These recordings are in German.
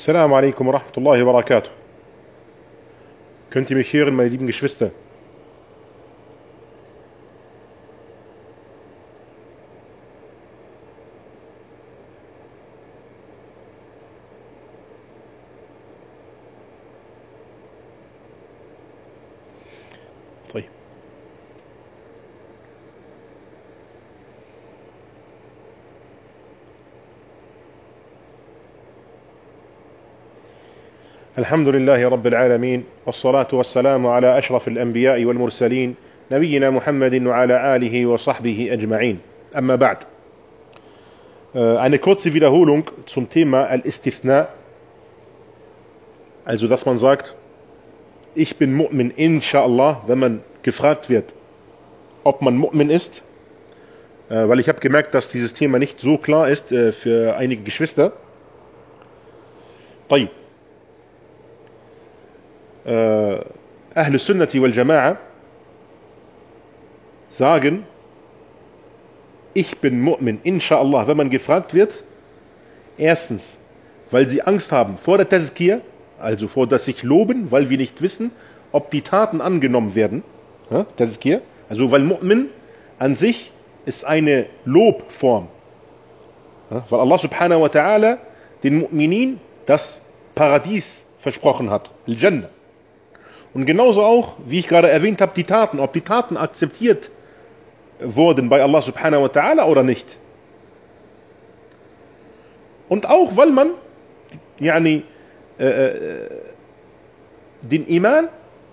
Assalamu alaikum wa rahmatullahi wa barakatuh. Könnt ihr mich hören, meine lieben Geschwister? طيب. الحمد لله رب العالمين والصلاة والسلام على أشرف الأنبياء والمرسلين نبينا محمد وعلى آله وصحبه أجمعين. أما بعد. Eine kurze Wiederholung zum Thema Al-Istithna. Also, dass man sagt, ich bin Mu'min, inshallah, wenn man gefragt wird, ob man Mu'min ist. Weil ich habe gemerkt, dass dieses Thema nicht so klar ist für einige Geschwister. طيب. Ahl Sunnati wal Jama'a sagen, ich bin Mu'min, inshallah, wenn man gefragt wird. Erstens, weil sie Angst haben vor der Tazkiyah, also vor das sich loben, weil wir nicht wissen, ob die Taten angenommen werden. Ja, Tazkiyah, also weil Mu'min an sich ist eine Lobform. Ja, weil Allah subhanahu wa ta'ala den Mu'minin das Paradies versprochen hat, Al-Jannah. Und genauso auch, wie ich gerade erwähnt habe, die Taten, ob die Taten akzeptiert wurden bei Allah subhanahu wa ta'ala oder nicht. Und auch, weil man den Iman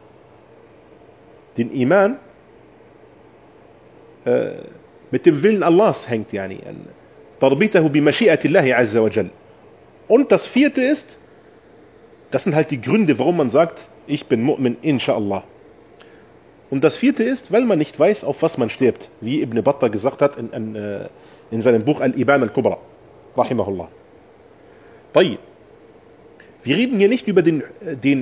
mit dem Willen Allahs hängt. Tarbitahu bi mashi'atillahi azza wa jal. Und das vierte ist, das sind halt die Gründe, warum man sagt, ich bin Mu'min, inshallah. Und das vierte ist, weil man nicht weiß, auf was man stirbt. Wie Ibn Battah gesagt hat in seinem Buch Al-Ibana al-Kubra. Rahimahullah. طيب. Wir reden hier nicht über den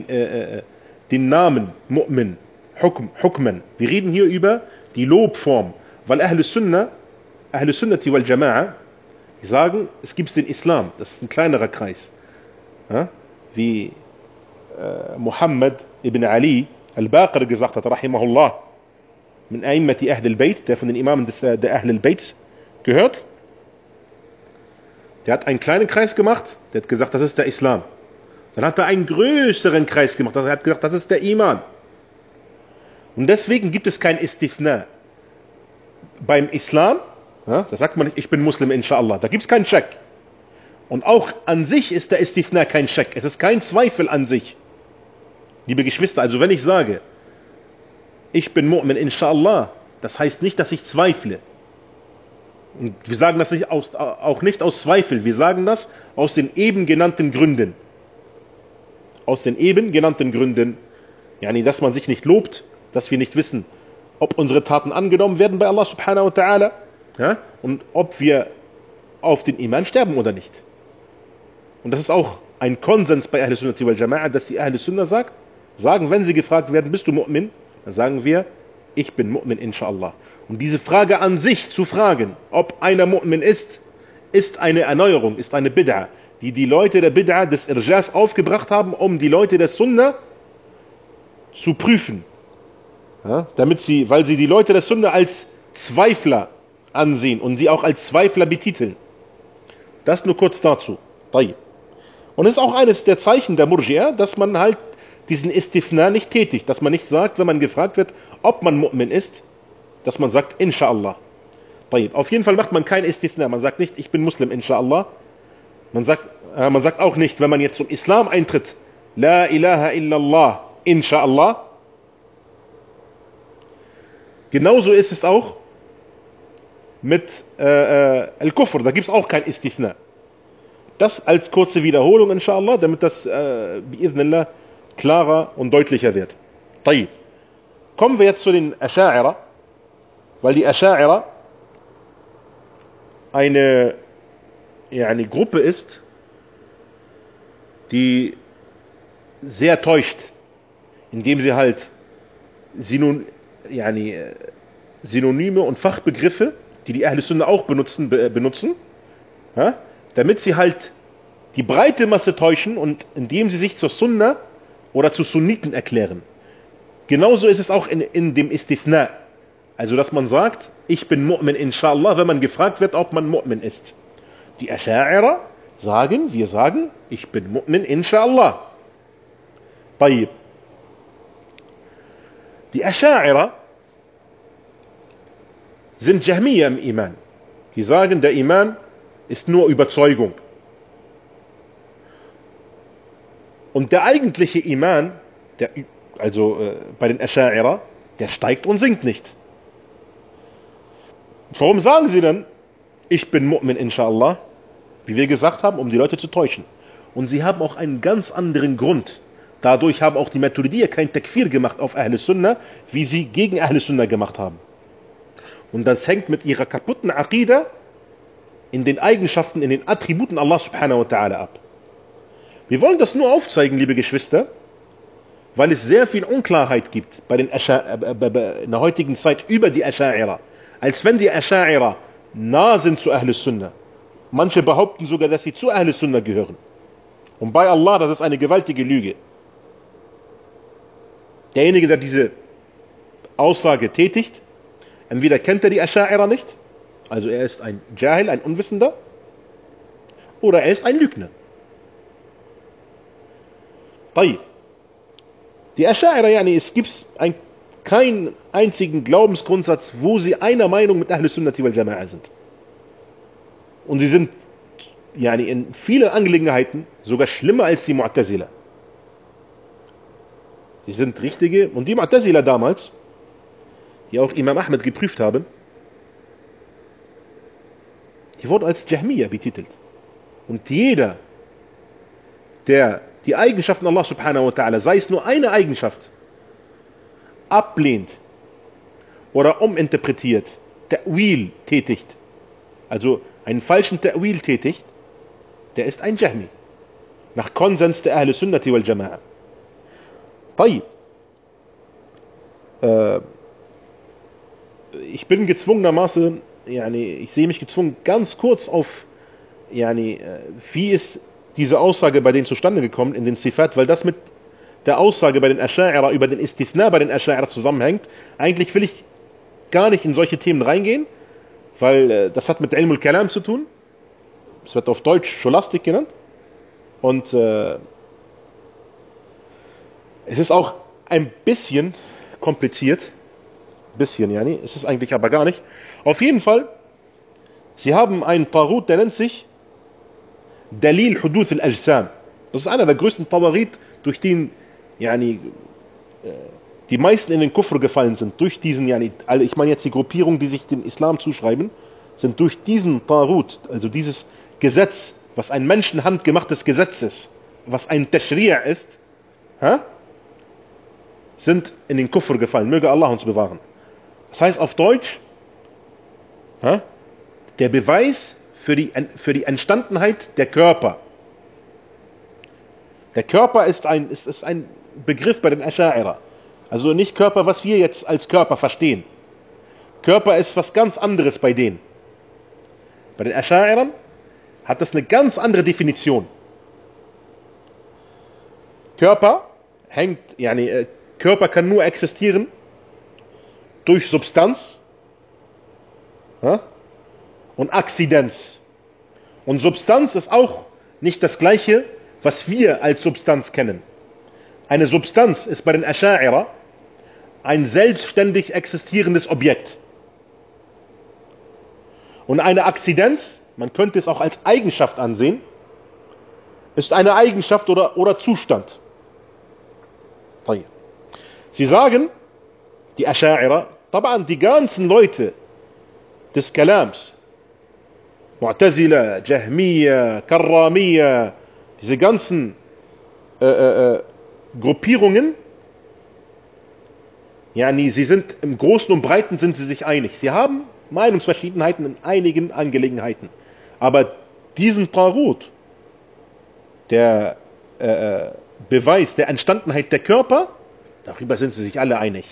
Namen Mu'min, Hukman. Wir reden hier über die Lobform. Weil Ahl Sunnati wal Jama'a sagen, es gibt den Islam. Das ist ein kleinerer Kreis. Ja? Wie Muhammad ibn Ali al-Baqir gesagt hat, rahimahullah, min A'immati Ahl al-Bayt, der von den Imamen der Ahl al-Bayt gehört. Der hat einen kleinen Kreis gemacht, der hat gesagt, das ist der Islam. Dann hat er einen größeren Kreis gemacht, er hat gesagt, das ist der Iman. Und deswegen gibt es kein Istithna. Beim Islam, ja, da sagt man nicht, ich bin Muslim, inshallah, da gibt es keinen Schak. Und auch an sich ist der Istithna kein Schak, es ist kein Zweifel an sich. Liebe Geschwister, also wenn ich sage, ich bin Mu'min, inshallah, das heißt nicht, dass ich zweifle. Und wir sagen das nicht auch nicht aus Zweifel, wir sagen das aus den eben genannten Gründen. Aus den eben genannten Gründen, dass man sich nicht lobt, dass wir nicht wissen, ob unsere Taten angenommen werden bei Allah subhanahu wa ta'ala, ja, und ob wir auf den Iman sterben oder nicht. Und das ist auch ein Konsens bei Ahl Sunnati wal Jama'a, dass die Ahl Sunnah sagen, wenn sie gefragt werden, bist du Mu'min? Dann sagen wir, ich bin Mu'min, inshallah. Und diese Frage an sich zu fragen, ob einer Mu'min ist eine Erneuerung, ist eine Bid'a, die Leute der Bid'a des Irjas aufgebracht haben, um die Leute der Sunnah zu prüfen. Ja, weil sie die Leute der Sunnah als Zweifler ansehen und sie auch als Zweifler betiteln. Das nur kurz dazu. Und es ist auch eines der Zeichen der Murji'a, dass man halt diesen Istithna nicht tätigt, dass man nicht sagt, wenn man gefragt wird, ob man Mu'min ist, dass man sagt, inshallah. Auf jeden Fall macht man kein Istithna, man sagt nicht, ich bin Muslim, inshallah. Man sagt auch nicht, wenn man jetzt zum Islam eintritt, La ilaha illallah, inshallah. Genauso ist es auch mit Al-Kufr, da gibt es auch kein Istithna. Das als kurze Wiederholung, inshallah, damit das bi'idhnillah klarer und deutlicher wird. Kommen wir jetzt zu den Asha'ira, weil die Asha'ira eine Gruppe ist, die sehr täuscht, indem sie halt Synonyme und Fachbegriffe, die Ahl Sunnah auch benutzen, ja, damit sie halt die breite Masse täuschen und indem sie sich zur Sunna oder zu Sunniten erklären. Genauso ist es auch in dem Istithna. Also, dass man sagt, ich bin Mu'min inshallah, wenn man gefragt wird, ob man Mu'min ist. Die Asha'ira sagen, wir sagen, ich bin Mu'min inshallah. طيب. Die Asha'ira sind Jahmiya im Iman. Die sagen, der Iman ist nur Überzeugung. Und der eigentliche Iman, bei den Asha'ira, der steigt und sinkt nicht. Warum sagen sie dann, ich bin Mu'min inshallah? Wie wir gesagt haben, um die Leute zu täuschen. Und sie haben auch einen ganz anderen Grund. Dadurch haben auch die Maturidiyya kein Takfir gemacht auf Ahl Sunnah, wie sie gegen Ahl Sunnah gemacht haben. Und das hängt mit ihrer kaputten Aqidah in den Eigenschaften, in den Attributen Allah subhanahu wa ta'ala ab. Wir wollen das nur aufzeigen, liebe Geschwister, weil es sehr viel Unklarheit gibt in der heutigen Zeit über die Asha'ira. Als wenn die Asha'ira nah sind zu Ahl Sunnah. Manche behaupten sogar, dass sie zu Ahl Sunnah gehören. Und bei Allah, das ist eine gewaltige Lüge. Derjenige, der diese Aussage tätigt, entweder kennt er die Asha'ira nicht, also er ist ein Jahil, ein Unwissender, oder er ist ein Lügner. Die Asha'ira, es gibt keinen einzigen Glaubensgrundsatz, wo sie einer Meinung mit Ahl Sunnati wal Jama'a sind. Und sie sind in vielen Angelegenheiten sogar schlimmer als die Mu'tazila. Sie sind richtige, und die Mu'tazila damals, die auch Imam Ahmed geprüft haben, die wurden als Jahmiya betitelt. Und jeder, der die Eigenschaften Allah subhanahu wa ta'ala, sei es nur eine Eigenschaft, ablehnt oder uminterpretiert, Ta'wil tätigt, also einen falschen Ta'wil tätigt, der ist ein Jahmi. Nach Konsens der Ahl Sunnati wal Jama'a. Ich bin gezwungenermaßen, ich sehe mich gezwungen, ganz kurz auf, wie ist diese Aussage bei denen zustande gekommen in den Sifat, weil das mit der Aussage bei den Asha'ira über den Istithna bei den Asha'ira zusammenhängt. Eigentlich will ich gar nicht in solche Themen reingehen, weil das hat mit Ilm al-Kalam zu tun. Es wird auf Deutsch Scholastik genannt. Und es ist auch ein bisschen kompliziert. Es ist eigentlich aber gar nicht. Auf jeden Fall, sie haben einen Tarut, der nennt sich Dalil Huduth al-Ajsam. Das ist einer der größten Tawarit, durch den die meisten in den Kufr gefallen sind. Durch diesen, ich meine jetzt die Gruppierung, die sich dem Islam zuschreiben, sind durch diesen Tarut, also dieses Gesetz, was ein Menschenhand gemachtes Gesetz ist, was ein Tashri' ist, sind in den Kufr gefallen. Möge Allah uns bewahren. Das heißt auf Deutsch, der Beweis für die Entstandenheit der Körper. Der Körper ist ein Begriff bei den Asha'ira. Also nicht Körper, was wir jetzt als Körper verstehen. Körper ist was ganz anderes bei denen. Bei den Asha'irern hat das eine ganz andere Definition. Körper Körper kann nur existieren durch Substanz und Akzidenz. Und Substanz ist auch nicht das Gleiche, was wir als Substanz kennen. Eine Substanz ist bei den Asha'ira ein selbstständig existierendes Objekt. Und eine Akzidenz, man könnte es auch als Eigenschaft ansehen, ist eine Eigenschaft oder Zustand. Sie sagen, die Asha'ira, die ganzen Leute des Kalams, Mu'tazila, Jahmiya, Karramiyya, diese ganzen Gruppierungen, sie sind im Großen und Breiten sind sie sich einig. Sie haben Meinungsverschiedenheiten in einigen Angelegenheiten. Aber diesen Tarut, der Beweis der Entstandenheit der Körper, darüber sind sie sich alle einig.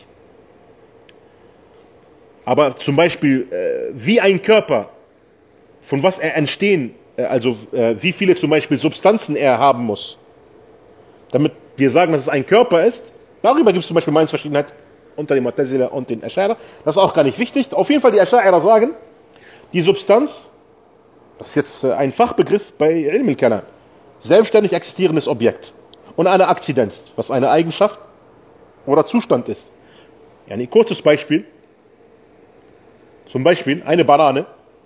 Aber zum Beispiel, wie ein Körper, von was er entstehen wie viele zum Beispiel Substanzen er haben muss, damit wir sagen, dass es ein Körper ist. Darüber gibt es zum Beispiel Meinungsverschiedenheit unter den Mu'tazila und den Asch'ara. Das ist auch gar nicht wichtig. Auf jeden Fall die Asch'ara sagen, die Substanz, das ist jetzt ein Fachbegriff bei Ilm al-Kalam, selbstständig existierendes Objekt und eine Akzidenz, was eine Eigenschaft oder Zustand ist. Ja, ein kurzes Beispiel. Zum Beispiel eine Banane.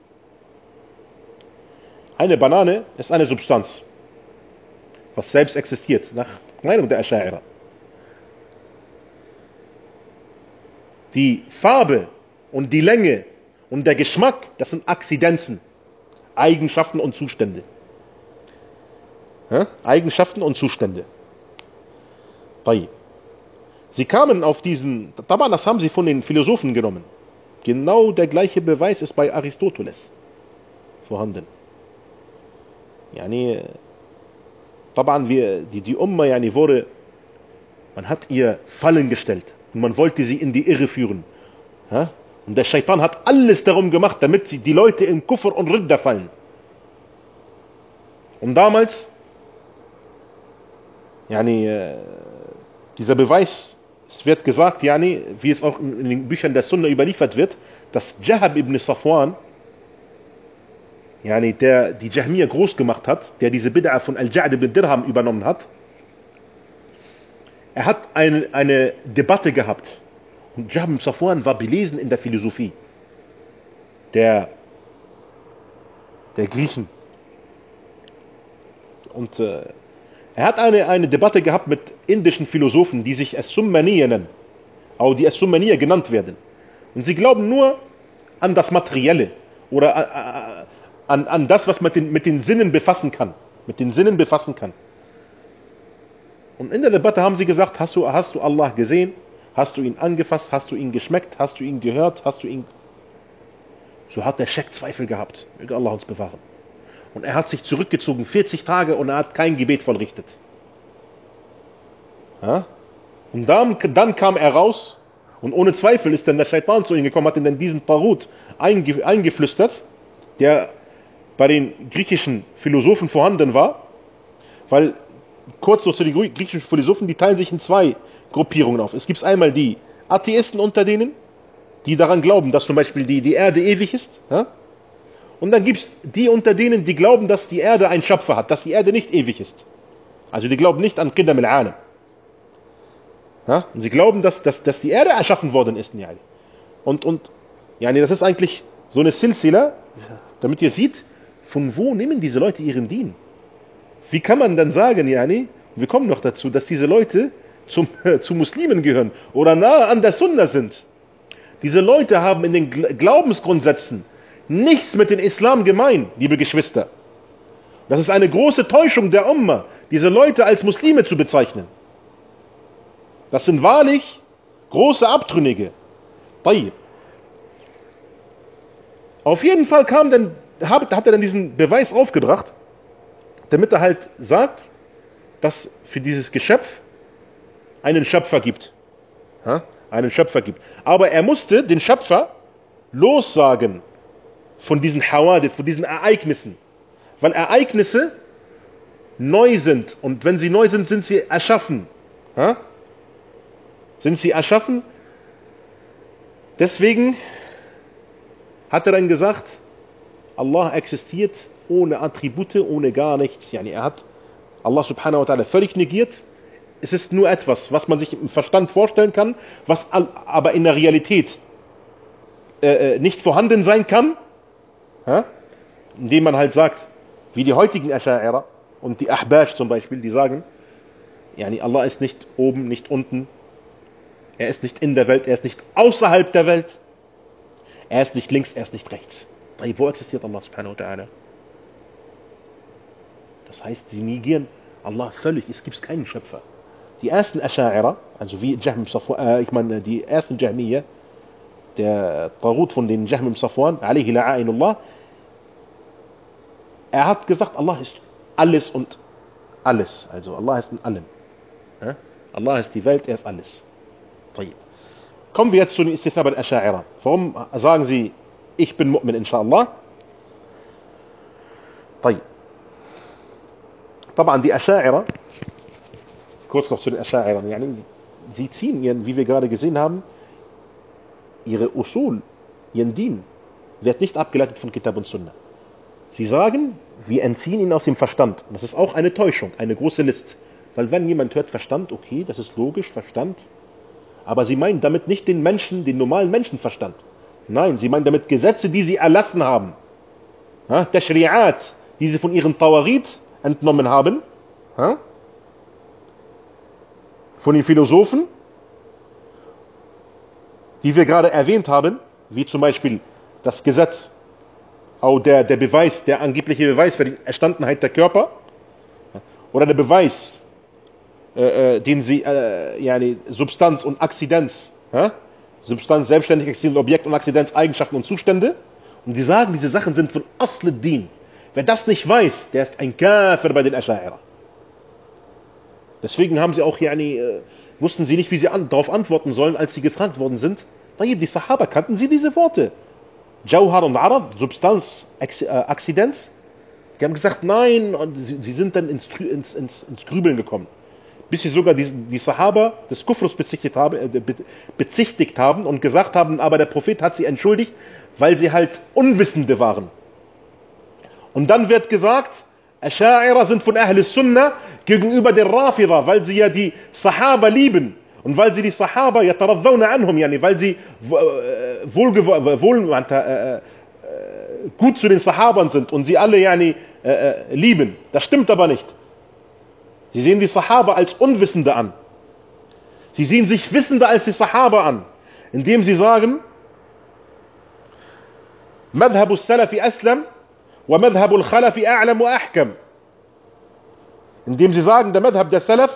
Eine Banane ist eine Substanz, was selbst existiert, nach Meinung der Asch'ara. Die Farbe und die Länge und der Geschmack, das sind Akzidenzen, Eigenschaften und Zustände. Ja? Eigenschaften und Zustände. Sie kamen auf diesen, das haben sie von den Philosophen genommen. Genau der gleiche Beweis ist bei Aristoteles vorhanden. Yani, die Umma wurde, man hat ihr Fallen gestellt und man wollte sie in die Irre führen. Ja? Und der Shaitan hat alles darum gemacht, damit die Leute in Kufr und Ridda fallen. Und damals, dieser Beweis, es wird gesagt, wie es auch in den Büchern der Sunna überliefert wird, dass Jahab ibn Safwan, der die Jahmiya groß gemacht hat, der diese Bid'a von Al-Ja'd ibn Dirham übernommen hat, er hat eine Debatte gehabt. Und Jahab ibn Safwan war belesen in der Philosophie der Griechen. Und er hat eine Debatte gehabt mit indischen Philosophen, die sich As-Summaniya nennen, auch die As-Summaniya genannt werden. Und sie glauben nur an das Materielle oder an das, was man mit den Sinnen befassen kann. Mit den Sinnen befassen kann. Und in der Debatte haben sie gesagt, hast du Allah gesehen? Hast du ihn angefasst? Hast du ihn geschmeckt? Hast du ihn gehört? Hast du ihn... So hat der Scheck Zweifel gehabt. Möge Allah uns bewahren. Und er hat sich zurückgezogen, 40 Tage, und er hat kein Gebet vollrichtet. Ja? Und dann kam er raus, und ohne Zweifel ist dann der Shaitan zu ihm gekommen, hat ihn dann diesen Tarut eingeflüstert, der bei den griechischen Philosophen vorhanden war, weil, kurz noch zu den griechischen Philosophen, die teilen sich in zwei Gruppierungen auf. Es gibt einmal die Atheisten unter denen, die daran glauben, dass zum Beispiel die Erde ewig ist, ja? Und dann gibt es die unter denen, die glauben, dass die Erde einen Schöpfer hat, dass die Erde nicht ewig ist. Also die glauben nicht an Qidam al-Alam. Ja? Und sie glauben, dass die Erde erschaffen worden ist. Und das ist eigentlich so eine Silsila, damit ihr seht, von wo nehmen diese Leute ihren Dien? Wie kann man dann sagen, wir kommen noch dazu, dass diese Leute zu Muslimen gehören oder nahe an der Sunna sind. Diese Leute haben in den Glaubensgrundsätzen nichts mit dem Islam gemein, liebe Geschwister. Das ist eine große Täuschung der Umma, diese Leute als Muslime zu bezeichnen. Das sind wahrlich große Abtrünnige. Auf jeden Fall hat er dann diesen Beweis aufgebracht, damit er halt sagt, dass für dieses Geschöpf einen Schöpfer gibt. Ja? Einen Schöpfer gibt. Aber er musste den Schöpfer lossagen von diesen Hawadith, von diesen Ereignissen. Weil Ereignisse neu sind. Und wenn sie neu sind, sind sie erschaffen. Ja? Sind sie erschaffen? Deswegen hat er dann gesagt, Allah existiert ohne Attribute, ohne gar nichts. Er hat Allah subhanahu wa ta'ala völlig negiert. Es ist nur etwas, was man sich im Verstand vorstellen kann, was aber in der Realität nicht vorhanden sein kann. Ja? Indem man halt sagt, wie die heutigen Asch'ara und die Ahbash zum Beispiel, die sagen, Allah ist nicht oben, nicht unten, er ist nicht in der Welt, er ist nicht außerhalb der Welt, er ist nicht links, er ist nicht rechts. Wo existiert Allah subhanahu wa ta'ala? Das heißt, sie negieren Allah völlig, es gibt keinen Schöpfer. Die ersten Asch'ara, also wie die ersten Jahmiya, der Tarut von den Jahm ibn Safwan, alayhi la'ainullah, er hat gesagt, Allah ist alles und alles. Also Allah ist in allem. Ja? Allah ist die Welt, er ist alles. Kommen wir jetzt zu den Istithna al-Asch'ara. Warum sagen sie, ich bin Mu'min, inshallah? طيب. طبعا die Ascha'ira, kurz noch zu den Ascha'ira, sie ziehen ihren, wie wir gerade gesehen haben, ihre Usul, ihren Din, wird nicht abgeleitet von Kitab und Sunnah. Sie sagen, wir entziehen ihn aus dem Verstand. Das ist auch eine Täuschung, eine große List. Weil wenn jemand hört Verstand, okay, das ist logisch, Verstand. Aber sie meinen damit nicht den Menschen, den normalen Menschenverstand. Nein, sie meinen damit Gesetze, die sie erlassen haben. Tashri'at, die sie von ihren Tawarit entnommen haben. Von den Philosophen, die wir gerade erwähnt haben, wie zum Beispiel das Gesetz, auch der Beweis, der angebliche Beweis für die Erstandenheit der Körper, oder der Beweis, den sie, Substanz und Akzidenz, Substanz, selbstständig existierende Objekt und Akzidenz, Eigenschaften und Zustände, und die sagen, diese Sachen sind von Asl-Din. Wer das nicht weiß, der ist ein Kafir bei den Ascha'ira. Deswegen haben sie auch, wussten sie nicht, wie sie darauf antworten sollen, als sie gefragt worden sind. Die Sahaba, kannten sie diese Worte? Jawhar und Arab, Substanz, Akzidenz? Die haben gesagt, nein, und sie sind dann ins Grübeln gekommen. Bis sie sogar die Sahaba des Kufrus bezichtigt haben und gesagt haben, aber der Prophet hat sie entschuldigt, weil sie halt Unwissende waren. Und dann wird gesagt, Ascha'ira sind von Ahl Sunnah gegenüber der Rafida, weil sie ja die Sahaba lieben und weil sie die Sahaba yataradawna anhum, weil sie gut zu den Sahabern sind und sie alle lieben. Das stimmt aber nicht. Sie sehen die Sahaba als Unwissende an. Sie sehen sich wissender als die Sahaba an, indem sie sagen, Madhabu Salafi Aslam wa Madhabu al-Khalafi A'lam wa Ahkam. Indem sie sagen, der Madhab der Salaf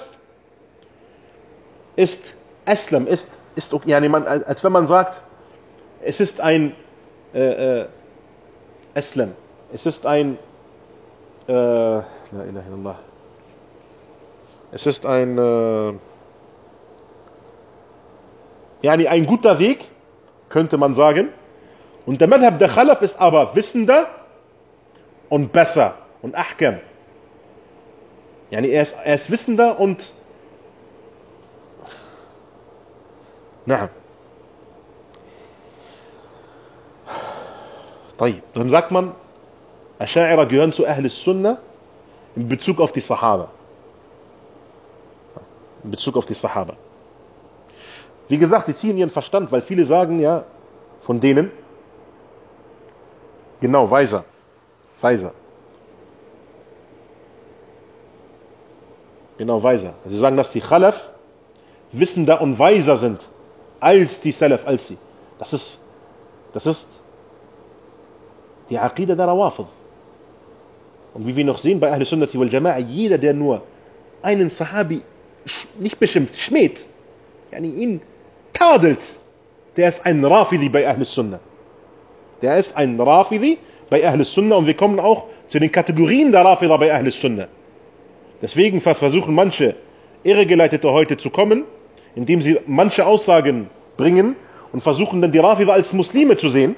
ist Aslam, als wenn man sagt, es ist ein Aslam, es ist ein La ilaha illallah. Es ist ein ein guter Weg, könnte man sagen. Und der Madhab der Khalaf ist aber wissender und besser und Ahkam. Er ist wissender und Dann sagt man, Ascha'ira gehören zu Ahl Sunnah in Bezug auf die Sahaba. In Bezug auf die Sahaba. Wie gesagt, sie ziehen ihren Verstand, weil viele sagen von denen, genau, weiser. Genau, weiser. Sie sagen, dass die Khalaf wissender und weiser sind als die Salaf, als sie. Das ist die Aqida der Rawafid. Und wie wir noch sehen bei Ahl Sunnati wal Jama'a, jeder, der nur einen Sahabi nicht beschimpft, schmäht, ihn tadelt, der ist ein Rafidi bei Ahl Sunnah. Der ist ein Rafidi bei Ahl Sunnah, und wir kommen auch zu den Kategorien der Rafida bei Ahl Sunnah. Deswegen versuchen manche Irregeleitete heute zu kommen, indem sie manche Aussagen bringen und versuchen dann die Rafida als Muslime zu sehen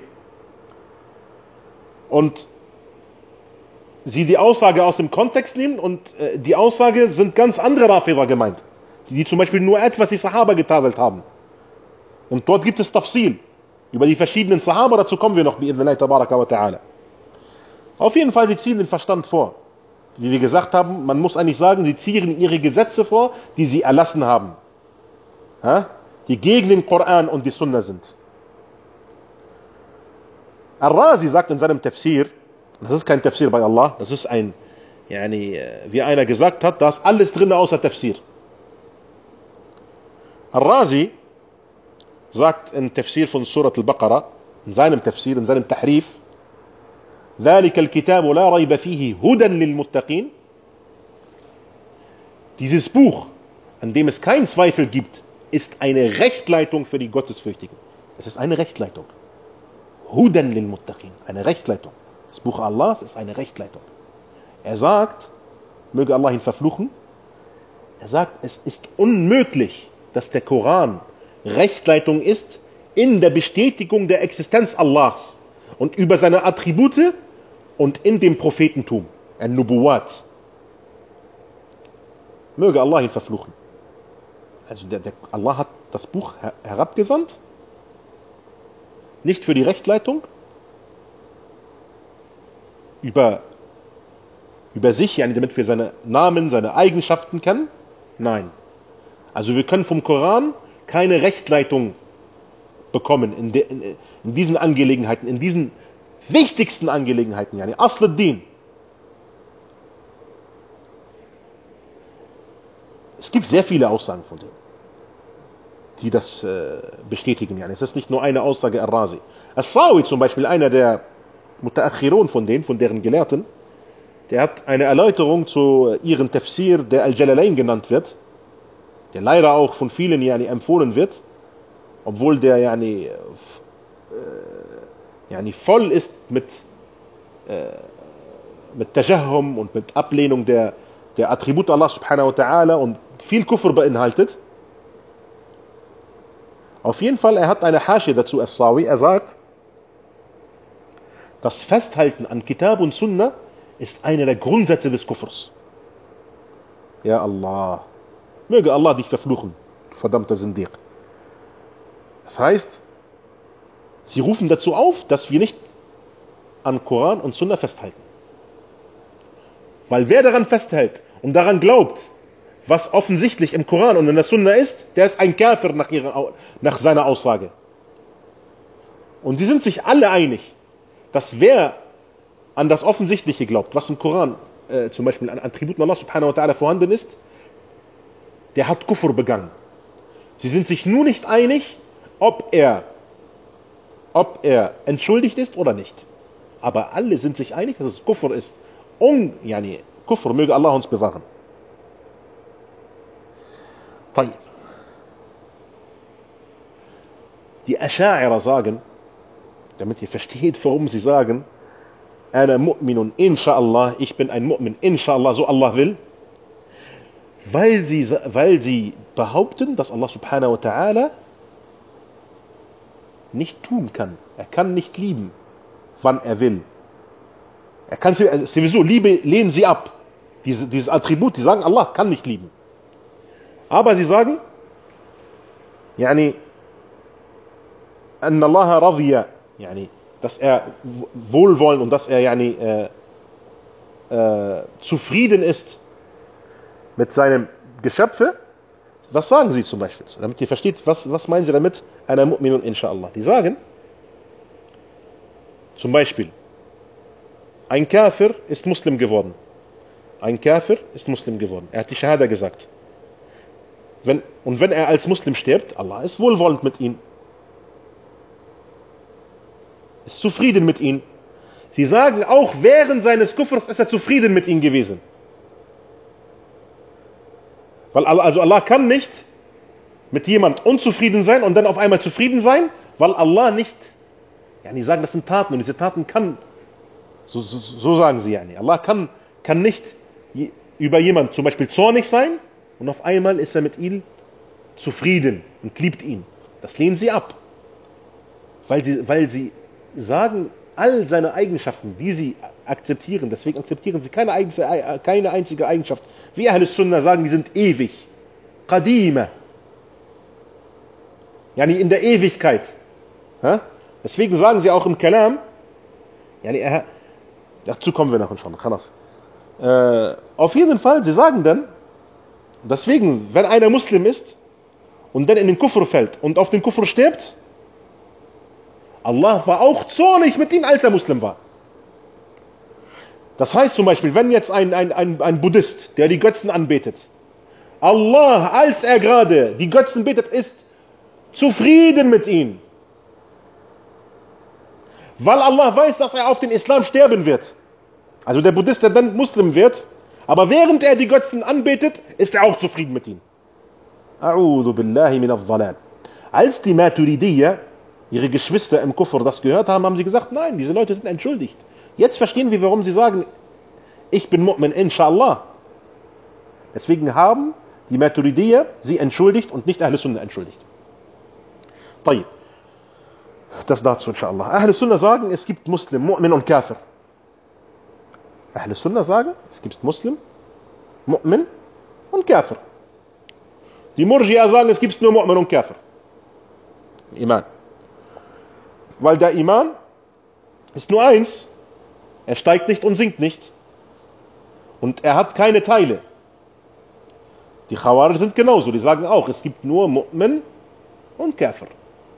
und sie die Aussage aus dem Kontext nehmen, und die Aussage sind ganz andere Rafida gemeint, die zum Beispiel nur etwas die Sahaba getadelt haben. Und dort gibt es Tafsil über die verschiedenen Sahaba, dazu kommen wir noch bi'idhnillahi tabaraka wa ta'ala. Auf jeden Fall, sie ziehen den Verstand vor. Wie wir gesagt haben, man muss eigentlich sagen, sie ziehen ihre Gesetze vor, die sie erlassen haben, die gegen den Koran und die Sunna sind. Ar-Razi sagt in seinem Tafsir, das ist kein Tafsir bei Allah, das ist ein, wie einer gesagt hat, da ist alles drin außer Tafsir. Ar-Razi sagt im Tafsir von Surat al-Baqarah, in seinem Tafsir, in seinem Tahrif, ذلك الكتاب لا ريب فيه هدى للمتقين. Dieses Buch, an dem es keinen Zweifel gibt, ist eine Rechtleitung für die Gottesfürchtigen. Es ist eine Rechtleitung. Hudan lil Muttaqin, eine Rechtleitung. Das Buch Allahs ist eine Rechtleitung. Er sagt, möge Allah ihn verfluchen, er sagt, es ist unmöglich, dass der Koran Rechtleitung ist in der Bestätigung der Existenz Allahs und über seine Attribute und in dem Prophetentum. An-Nubuwat. Möge Allah ihn verfluchen. Also Allah hat das Buch herabgesandt, nicht für die Rechtleitung über sich, damit wir seine Namen, seine Eigenschaften kennen. Nein. Also wir können vom Koran keine Rechtleitung bekommen in diesen Angelegenheiten, in diesen wichtigsten Angelegenheiten, Asl ad-Din. Es gibt sehr viele Aussagen von denen, die das bestätigen. Es ist nicht nur eine Aussage Ar-Razi. As-Sawi zum Beispiel, einer der Mutaakhirun von deren Gelehrten, der hat eine Erläuterung zu ihrem Tafsir, der Al-Jalalain genannt wird, der leider auch von vielen empfohlen wird, obwohl der voll ist mit Tajahhum und mit Ablehnung der Attribute Allah subhanahu wa ta'ala und viel Kufr beinhaltet. Auf jeden Fall, er hat eine Hashi dazu, As-Sawi. Er sagt, das Festhalten an Kitab und Sunnah ist einer der Grundsätze des Kufrs. Ja Allah. Möge Allah dich verfluchen, du verdammter Sindiq. Das heißt, sie rufen dazu auf, dass wir nicht an Koran und Sunnah festhalten. Weil wer daran festhält und daran glaubt, was offensichtlich im Koran und in der Sunna ist, der ist ein Kafir nach seiner Aussage. Und die sind sich alle einig, dass wer an das Offensichtliche glaubt, was im Koran zum Beispiel an Attributen Allah subhanahu wa ta'ala vorhanden ist, der hat Kufr begangen. Sie sind sich nur nicht einig, ob er entschuldigt ist oder nicht. Aber alle sind sich einig, dass es Kufr ist. Kufr, möge Allah uns bewahren. Die Asha'ira sagen, damit ihr versteht, warum sie sagen, Ana mu'minun insha'Allah, ich bin ein Mu'min insha'Allah, so Allah will, weil sie behaupten, dass Allah subhanahu wa ta'ala nicht tun kann. Er kann nicht lieben, wann er will. Er kann sowieso, Liebe lehnen sie ab. Dieses Attribut, die sagen, Allah kann nicht lieben. Aber sie sagen, Anna Allah radiya, dass er wohlwollend und dass er zufrieden ist mit seinem Geschöpfe. Was sagen sie zum Beispiel? Damit ihr versteht, was meinen sie damit? Ana mu'minun insha'Allah. Die sagen, zum Beispiel, ein Kafir ist Muslim geworden. Ein Kafir ist Muslim geworden. Er hat die Shahada gesagt. Wenn er als Muslim stirbt, Allah ist wohlwollend mit ihm. Ist zufrieden mit ihm. Sie sagen auch, während seines Kufrs ist er zufrieden mit ihm gewesen. Weil Allah kann nicht mit jemand unzufrieden sein und dann auf einmal zufrieden sein, weil Allah nicht, die sagen, das sind Taten und diese Taten kann, so sagen sie Allah kann nicht über jemand zum Beispiel zornig sein und auf einmal ist er mit ihm zufrieden und liebt ihn. Das lehnen sie ab. Weil sie sagen, all seine Eigenschaften, die sie akzeptieren, deswegen akzeptieren sie keine einzige Eigenschaft. Wie Ahl Sunnah sagen, die sind ewig. Qadima. In der Ewigkeit. Deswegen sagen sie auch im Kalam, dazu kommen wir noch inshallah. Auf jeden Fall, sie sagen dann, deswegen, wenn einer Muslim ist und dann in den Kufr fällt und auf den Kufr stirbt, Allah war auch zornig mit ihm, als er Muslim war. Das heißt zum Beispiel, wenn jetzt ein Buddhist, der die Götzen anbetet, Allah, als er gerade die Götzen betet, ist zufrieden mit ihm. Weil Allah weiß, dass er auf den Islam sterben wird. Also der Buddhist, der dann Muslim wird, aber während er die Götzen anbetet, ist er auch zufrieden mit ihm. A'udhu billahi min al-dhalal. Als die Maturidiyya, ihre Geschwister im Kufr, das gehört haben, haben sie gesagt, nein, diese Leute sind entschuldigt. Jetzt verstehen wir, warum sie sagen, ich bin Mu'min, inshallah. Deswegen haben die Maturidiyya sie entschuldigt und nicht Ahl Sunnah entschuldigt. طيب. Das dazu, inshallah. Ahl Sunnah sagen, es gibt Muslim, Mu'min und Kafir. Ahl Sunnah sagen, es gibt Muslim, Mu'min und Kafir. Die Murji'a sagen, es gibt nur Mu'min und Kafir. Iman. Weil der Iman ist nur eins. Er steigt nicht und sinkt nicht. Und er hat keine Teile. Die Khawarij sind genauso. Die sagen auch, es gibt nur Mu'min und Kafir.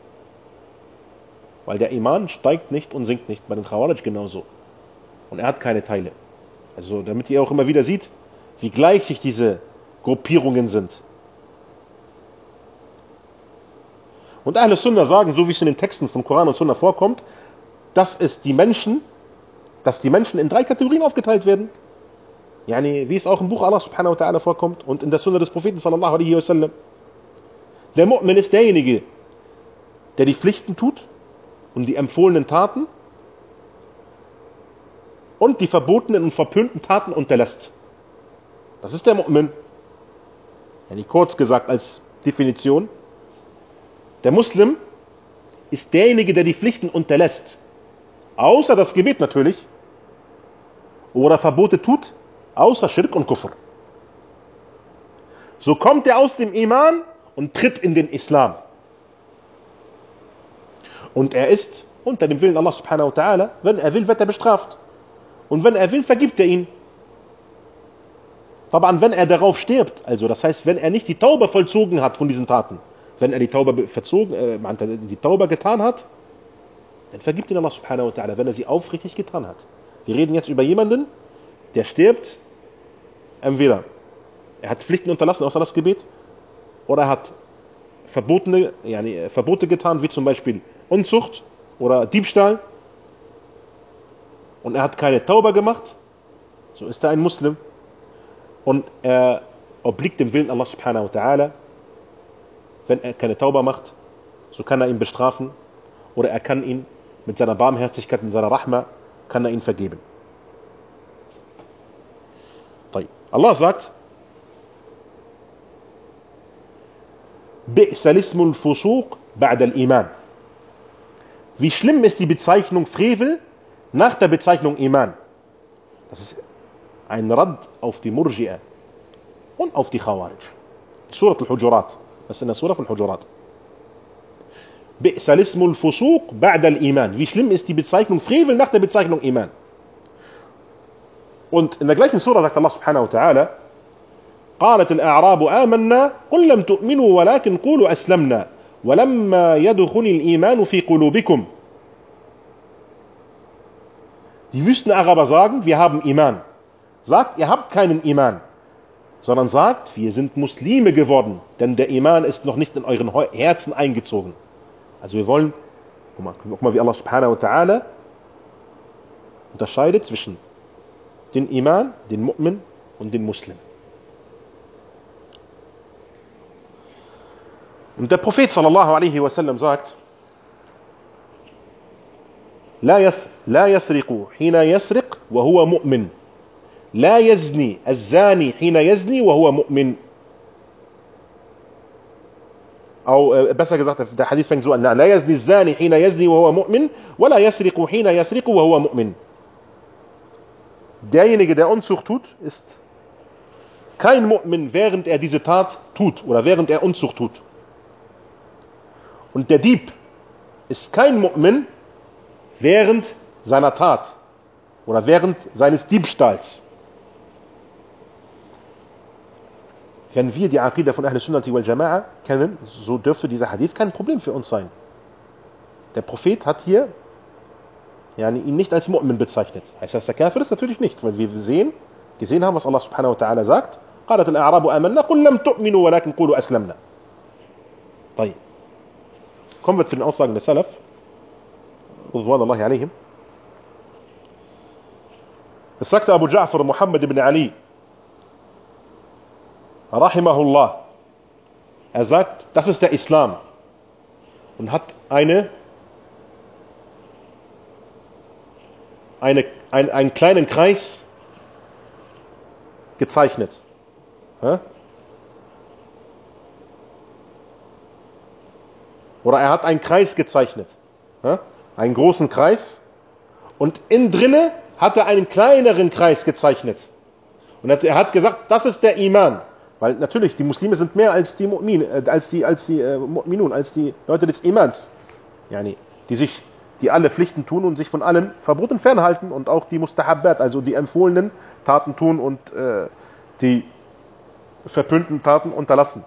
Weil der Iman steigt nicht und sinkt nicht. Bei den Khawarij genauso. Und er hat keine Teile. Also damit ihr auch immer wieder seht, wie gleich sich diese Gruppierungen sind. Und Ahl Sunnah sagen, so wie es in den Texten von Koran und Sunnah vorkommt, dass die Menschen in 3 Kategorien aufgeteilt werden. Yani, wie es auch im Buch Allah subhanahu wa ta'ala vorkommt und in der Sunnah des Propheten sallallahu alaihi wasallam. Der Mu'min ist derjenige, der die Pflichten tut und die empfohlenen Taten und die verbotenen und verpönten Taten unterlässt. Das ist der Mu'min. Yani, kurz gesagt als Definition. Der Muslim ist derjenige, der die Pflichten unterlässt. Außer das Gebet natürlich. Oder Verbote tut, außer Schirk und Kufr. So kommt er aus dem Iman und tritt in den Islam. Und er ist unter dem Willen Allah subhanahu wa ta'ala, wenn er will, wird er bestraft. Und wenn er will, vergibt er ihn. Aber wenn er darauf stirbt, also das heißt, wenn er nicht die Tauba vollzogen hat von diesen Taten, wenn er die Tauba getan hat, dann vergibt ihn Allah subhanahu wa ta'ala, wenn er sie aufrichtig getan hat. Wir reden jetzt über jemanden, der stirbt, entweder er hat Pflichten unterlassen, außer das Gebet, oder er hat Verbote getan, wie zum Beispiel Unzucht oder Diebstahl, und er hat keine Tauba gemacht, so ist er ein Muslim, und er obliegt dem Willen Allah subhanahu wa ta'ala. Wenn er keine Tauba macht, so kann er ihn bestrafen, oder er kann ihn mit seiner Barmherzigkeit, mit seiner Rahma, kann er ihn vergeben. Allah sagt, Bi'sal ismul fusuq ba'da al-Iman. Wie schlimm ist die Bezeichnung Frevel nach der Bezeichnung Iman? Das ist ein Rad auf die Murji'a und auf die Khawarij. Surat al-Hujurat. Das ist in der Surah al-Hujurat. Bi'sal ismul fusuq ba'da al-Iman. Wie schlimm ist die Bezeichnung Frevel nach der Bezeichnung Iman? Und in der gleichen Surah sagt Allah subhanahu wa ta'ala, قالت الأعراب آمنا قل لم تؤمنوا ولكن قولوا أسلمنا ولما يدخل الإيمان في قلوبكم. Die Wüstenaraber sagen, wir haben Iman. Sagt, ihr habt keinen Iman, sondern sagt, wir sind Muslime geworden, denn der Iman ist noch nicht in euren Herzen eingezogen. Also wir wollen, guck mal wie Allah subhanahu wa ta'ala unterscheidet zwischen den Iman, den Mu'min und den Muslim. Und der Prophet sallallahu alaihi wasallam sagt, لا يسرق حين يسرق وهو مؤمن لا يزني الزاني حين يزني وهو مؤمن. أو besser gesagt, der Hadith fängt so an, لا يزني الزاني حين يزني وهو مؤمن ولا يسرق حين يسرق وهو مؤمن. Derjenige, der Unzucht tut, ist kein Mu'min, während er diese Tat tut oder während er Unzucht tut. Und der Dieb ist kein Mu'min während seiner Tat oder während seines Diebstahls. Wenn wir die Aqidah von Ahl Sunnati wal Jama'a kennen, so dürfte dieser Hadith kein Problem für uns sein. Der Prophet hat hier ihn nicht als Mu'min bezeichnet. Heißt das, der Kafir ist? Natürlich nicht, weil wir gesehen haben, was Allah subhanahu wa ta'ala sagt. قالت الأعراب آمنا قل لم تؤمنوا ولكن قولوا أسلمنا. طيب. Kommen wir zu den Aussagen des Salaf. Ridwanullahi alaihim. Es sagte Abu Ja'far Muhammad ibn Ali, rahimahullah, er sagt, das ist der Islam, und hat einen kleinen Kreis gezeichnet. Oder er hat einen Kreis gezeichnet. Einen großen Kreis. Und innen drinne hat er einen kleineren Kreis gezeichnet. Und er hat gesagt, das ist der Iman. Weil natürlich, die Muslime sind mehr als die Mu'minun, als die Leute des Imans. Yani, die alle Pflichten tun und sich von allen Verboten fernhalten und auch die Mustahabbat, also die empfohlenen Taten tun und die verpönten Taten unterlassen.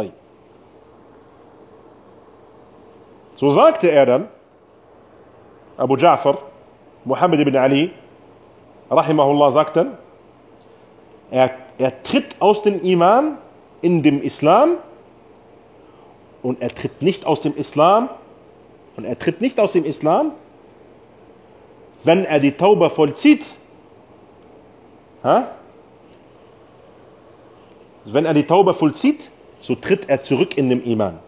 So sagte er dann, Abu Ja'far, Muhammad ibn Ali, rahimahullah, sagt dann, er tritt aus dem Iman in dem Islam und er tritt nicht aus dem Islam wenn er die Tauba vollzieht. Wenn er die Tauba vollzieht, so tritt er zurück in dem Iman.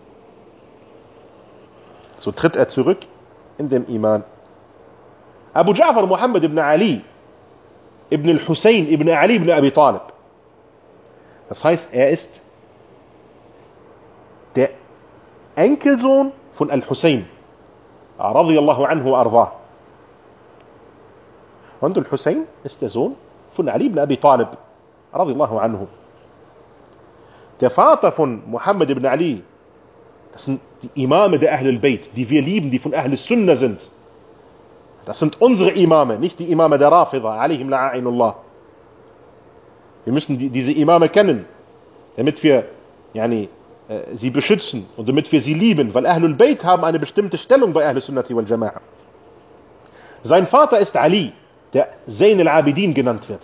Abu Ja'far Muhammad ibn Ali ibn al-Hussein ibn Ali ibn Abi Talib. Das heißt, er ist der Enkelsohn von Al-Hussein, radiyallahu anhu ardah. Und Al-Hussein ist der Sohn von Ali ibn Abi Talib, radiyallahu anhu. Der Vater von Muhammad ibn Ali, das sind die Imame der Ahl al-Bayt, die wir lieben, die von Ahl al-Sunnah sind. Das sind unsere Imame, nicht die Imame der Rafida, alaihim la'a'inullah. Wir müssen diese Imame kennen, damit wir sie beschützen und damit wir sie lieben, weil Ahlul Bayt haben eine bestimmte Stellung bei Ahl Sunnati wal Jama'a. Sein Vater ist Ali, der Zayn al-Abidin genannt wird.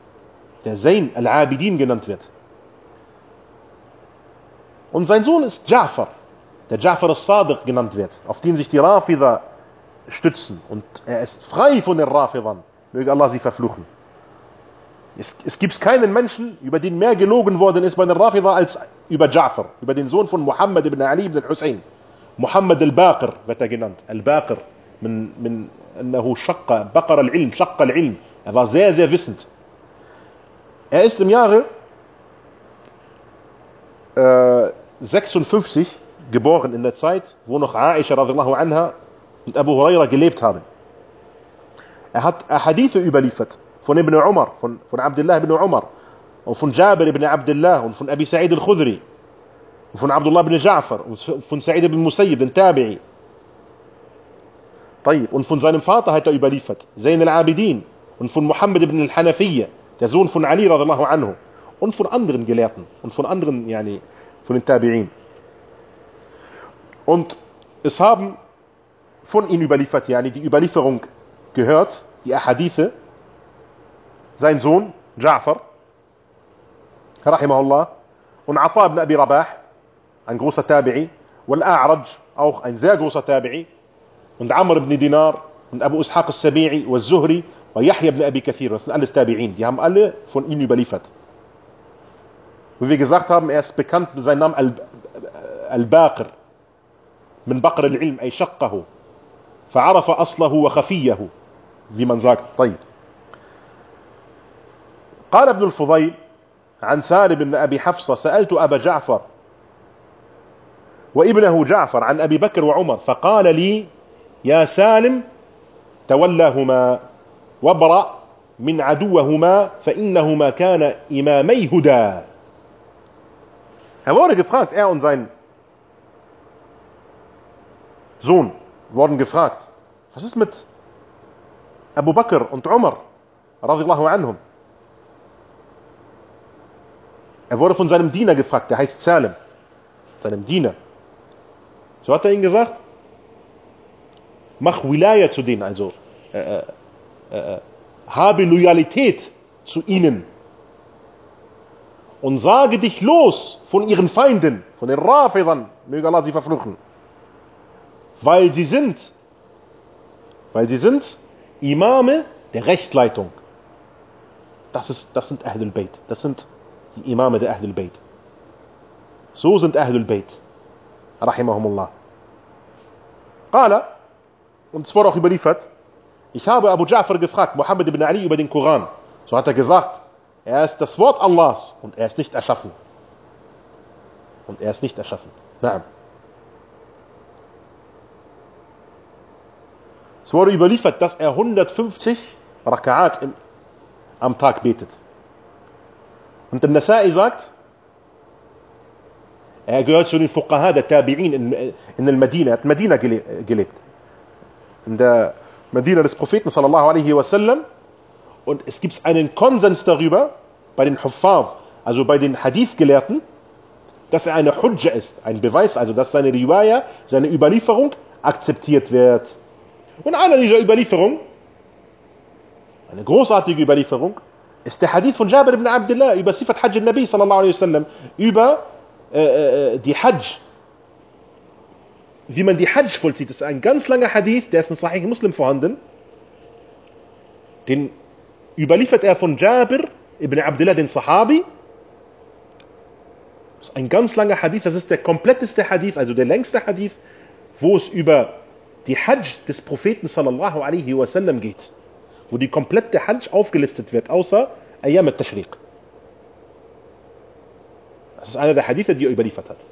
Und sein Sohn ist Ja'far, der Ja'far al-Sadiq genannt wird, auf den sich die Rafida stützen. Und er ist frei von den Rafidern. Möge Allah sie verfluchen. Es gibt keinen Menschen, über den mehr gelogen worden ist bei den Rafida als über Ja'far, über den Sohn von Muhammad ibn Ali ibn Hussein. Muhammad al-Baqir wird er genannt. Al-Baqir, min annahu shaqqa, baqar al-ilm, shaqqa al-ilm. Er war sehr, sehr wissend. Er ist im Jahre 56 geboren, in der Zeit, wo noch Aisha radhiyallahu anha und Abu Huraira gelebt haben. Er hat Hadithe überliefert von Ibn Umar, von Abdullah ibn Umar und von Jabir ibn Abdullah und von Abi Sa'id al-Khudri und von Abdullah ibn Ja'far und von Sa'id ibn Musayyib, den Tabi'i. Und von seinem Vater hat er überliefert, Zayn al-Abidin, und von Muhammad ibn al-Hanafiyya, der Sohn von Ali radhiyallahu anhu, und von anderen Gelehrten und von anderen, von den Tabi'in. Und es haben von ihm überliefert, die Überlieferung gehört, die Ahadithe, sein Sohn Ja'far, rahimahullah, und Ata ibn Abi Rabah, ein großer Tabi'i, und A'raj, auch ein sehr großer Tabi'i, und Amr ibn Dinar, und Abu Ishaq al-Sabi'i, und Zuhri, und Yahya ibn Abi Kathir, das sind alles Tabi'in, die haben alle von ihm überliefert. Wie wir gesagt haben, er ist bekannt mit seinem Namen Al-Baqir, min Baqr al-Ilm, ay shaqqahu, fa'arafa aslahu wa khafiyahu, wie man sagt. قال ابن الفضيل عن سالم بن أبي حفصة سألت أبا جعفر وابنه جعفر عن أبي بكر وعمر فقال لي يا سالم تولاهما وابرأ من عدوهما فإنهما كان إمامي هدى. wurde gefragt, er und sein Sohn wurden gefragt, was ist mit Abu Bakr und Umar radhiyallahu anhum? Er wurde von seinem Diener gefragt, der heißt Salim, seinem Diener. So hat er ihm gesagt, mach Wilaya zu denen, also habe Loyalität zu ihnen und sage dich los von ihren Feinden, von den Rafidern, möge Allah sie verfluchen, weil sie sind Imame der Rechtleitung. Das sind Ahlul Bayt, das sind die Imame der Ahlul Bayt. So sind Ahlul Bayt, rahimahumullah. Qala, und es wurde auch überliefert, ich habe Abu Ja'far gefragt, Muhammad ibn Ali, über den Koran. So hat er gesagt, er ist das Wort Allahs und er ist nicht erschaffen. Naam. Es wurde überliefert, dass er 150 Raka'at am Tag betet. Und der Nasa'i sagt, er gehört zu den Fuqaha der Tabi'in in der Medina, er hat in Medina gelebt. In der Medina des Propheten sallallahu alaihi wasallam. Und es gibt einen Konsens darüber, bei den Huffaz, also bei den Hadith-Gelehrten, dass er eine Hujja ist, ein Beweis, also dass seine Riwaya, seine Überlieferung akzeptiert wird. Und einer dieser Überlieferungen, eine großartige Überlieferung, ist der Hadith von Jabir ibn Abdullah über Sifat Hajj al-Nabi sallallahu alaihi wasallam, über die Hajj, wie man die Hajj vollzieht. Das ist ein ganz langer Hadith, der ist in Sahih Muslim vorhanden. Den überliefert er von Jabir ibn Abdullah, den Sahabi. Das ist ein ganz langer Hadith, das ist der kompletteste Hadith, also der längste Hadith, wo es über die Hajj des Propheten sallallahu alaihi wasallam geht. Wo die komplette Hajj aufgelistet wird, außer Ayyam al-Tashriq. Das ist einer der Hadithe, die er überliefert hat.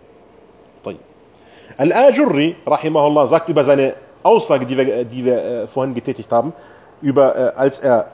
Al-Ajurri, rahimahullah, sagt über seine Aussage, die wir vorhin getätigt haben, als er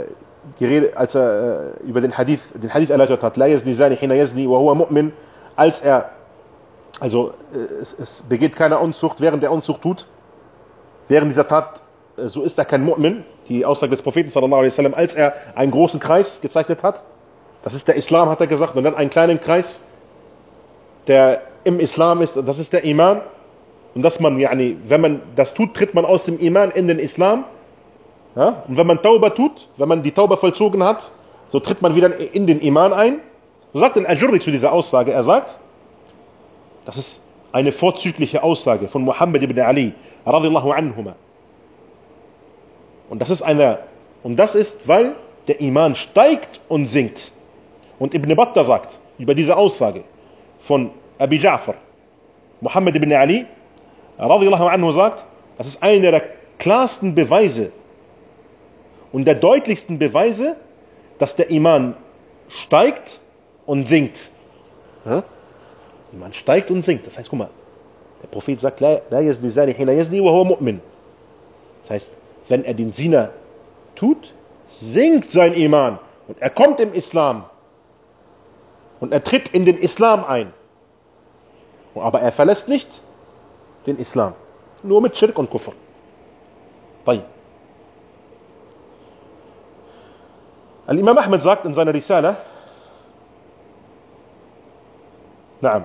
über den Hadith erläutert hat, La yazni zani hina yazni wa huwa mu'min, als er, also es begeht keiner Unzucht, während er Unzucht tut, während dieser Tat, so ist er kein Mu'min, die Aussage des Propheten sallallahu alaihi wasallam, als er einen großen Kreis gezeichnet hat, das ist der Islam, hat er gesagt, und dann einen kleinen Kreis, der im Islam ist, das ist der Iman, und dass man, wenn man das tut, tritt man aus dem Iman in den Islam, ja? Und wenn man Tauba tut, wenn man die Tauba vollzogen hat, so tritt man wieder in den Iman ein. So sagt Al-Ajurri zu dieser Aussage, er sagt, das ist eine vorzügliche Aussage von Muhammad ibn Ali, radiyallahu anhuma. Und das ist, weil der Iman steigt und sinkt. Und Ibn Battah sagt über diese Aussage von Abi Ja'far, Muhammad ibn Ali, radiyallahu anhu, sagt, das ist einer der klarsten Beweise und der deutlichsten Beweise, dass der Iman steigt und sinkt. Ja? Iman steigt und sinkt. Das heißt, guck mal, der Prophet sagt, La yazni zani hina yazni wa huwa mu'min. Das heißt, wenn er den Zina tut, sinkt sein Iman und er kommt im Islam und er tritt in den Islam ein. Aber er verlässt nicht den Islam. Nur mit Schirk und Kufr. Al-Imam Ahmed sagt in seiner Risala, er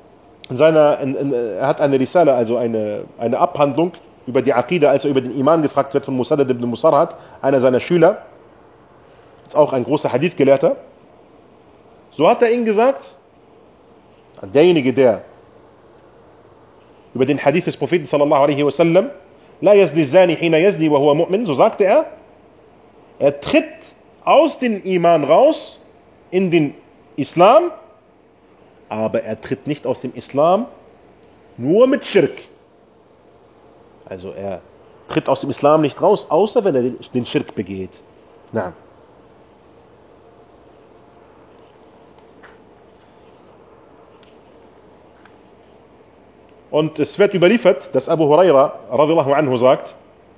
hat eine Risala, also eine Abhandlung über die Aqida, als er über den Iman gefragt wird von Musaddad ibn Musarhad, einer seiner Schüler, ist auch ein großer Hadith-Gelehrter. So hat er ihm gesagt, derjenige, der über den Hadith des Propheten sallallahu alaihi wasallam, La yazni zani hina yazni wa huwa mu'min, so sagte er tritt aus dem Iman raus in den Islam, aber er tritt nicht aus dem Islam nur mit Schirk. Also er tritt aus dem Islam nicht raus, außer wenn er den Schirk begeht. Na. Und es wird überliefert, dass Abu Huraira radhiyallahu anhu sagt,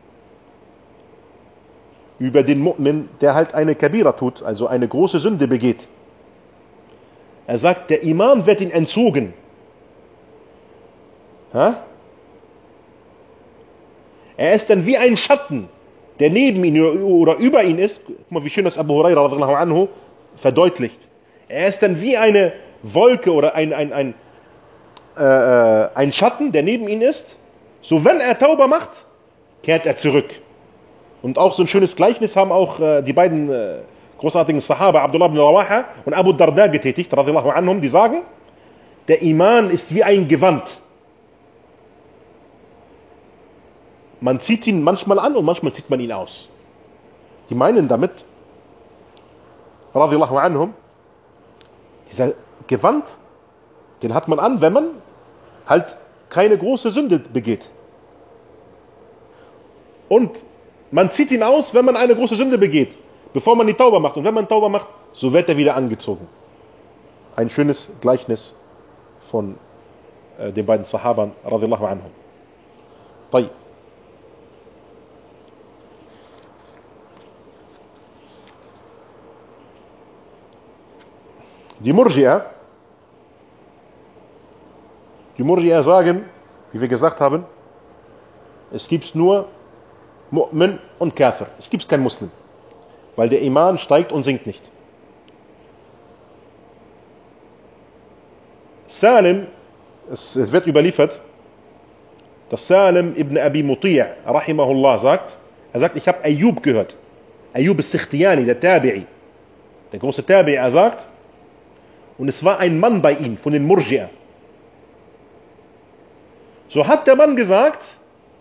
über den Mu'min, der halt eine Kabira tut, also eine große Sünde begeht. Er sagt, der Iman wird ihn entzogen. Ha? Er ist dann wie ein Schatten, der neben ihn oder über ihn ist. Guck mal, wie schön das Abu Huraira radhiyallahu anhu verdeutlicht. Er ist dann wie eine Wolke oder ein Schatten, der neben ihm ist. So, wenn er Tauba macht, kehrt er zurück. Und auch so ein schönes Gleichnis haben auch die beiden großartigen Sahaba, Abdullah ibn Rawaha und Abu Darda, getätigt, radhiyallahu anhum, die sagen, der Iman ist wie ein Gewand. Man zieht ihn manchmal an und manchmal zieht man ihn aus. Die meinen damit, radhiyallahu anhum, dieser Gewand, den hat man an, wenn man halt keine große Sünde begeht. Und man zieht ihn aus, wenn man eine große Sünde begeht, bevor man die Tauba macht. Und wenn man Tauba macht, so wird er wieder angezogen. Ein schönes Gleichnis von den beiden Sahabern, radhiyallahu anhum. طيب. Die Murji'a sagen, wie wir gesagt haben, es gibt nur Mu'min und Kafir. Es gibt keinen Muslim. Weil der Iman steigt und sinkt nicht. Salim, es wird überliefert, dass Salim ibn Abi Muti' rahimahullah sagt, er sagt, ich habe Ayyub gehört. Ayyub al-Sikhtiyani, der Tabi'i. Der große Tabi'i, er sagt, und es war ein Mann bei ihm, von den Murji'a. So hat der Mann gesagt,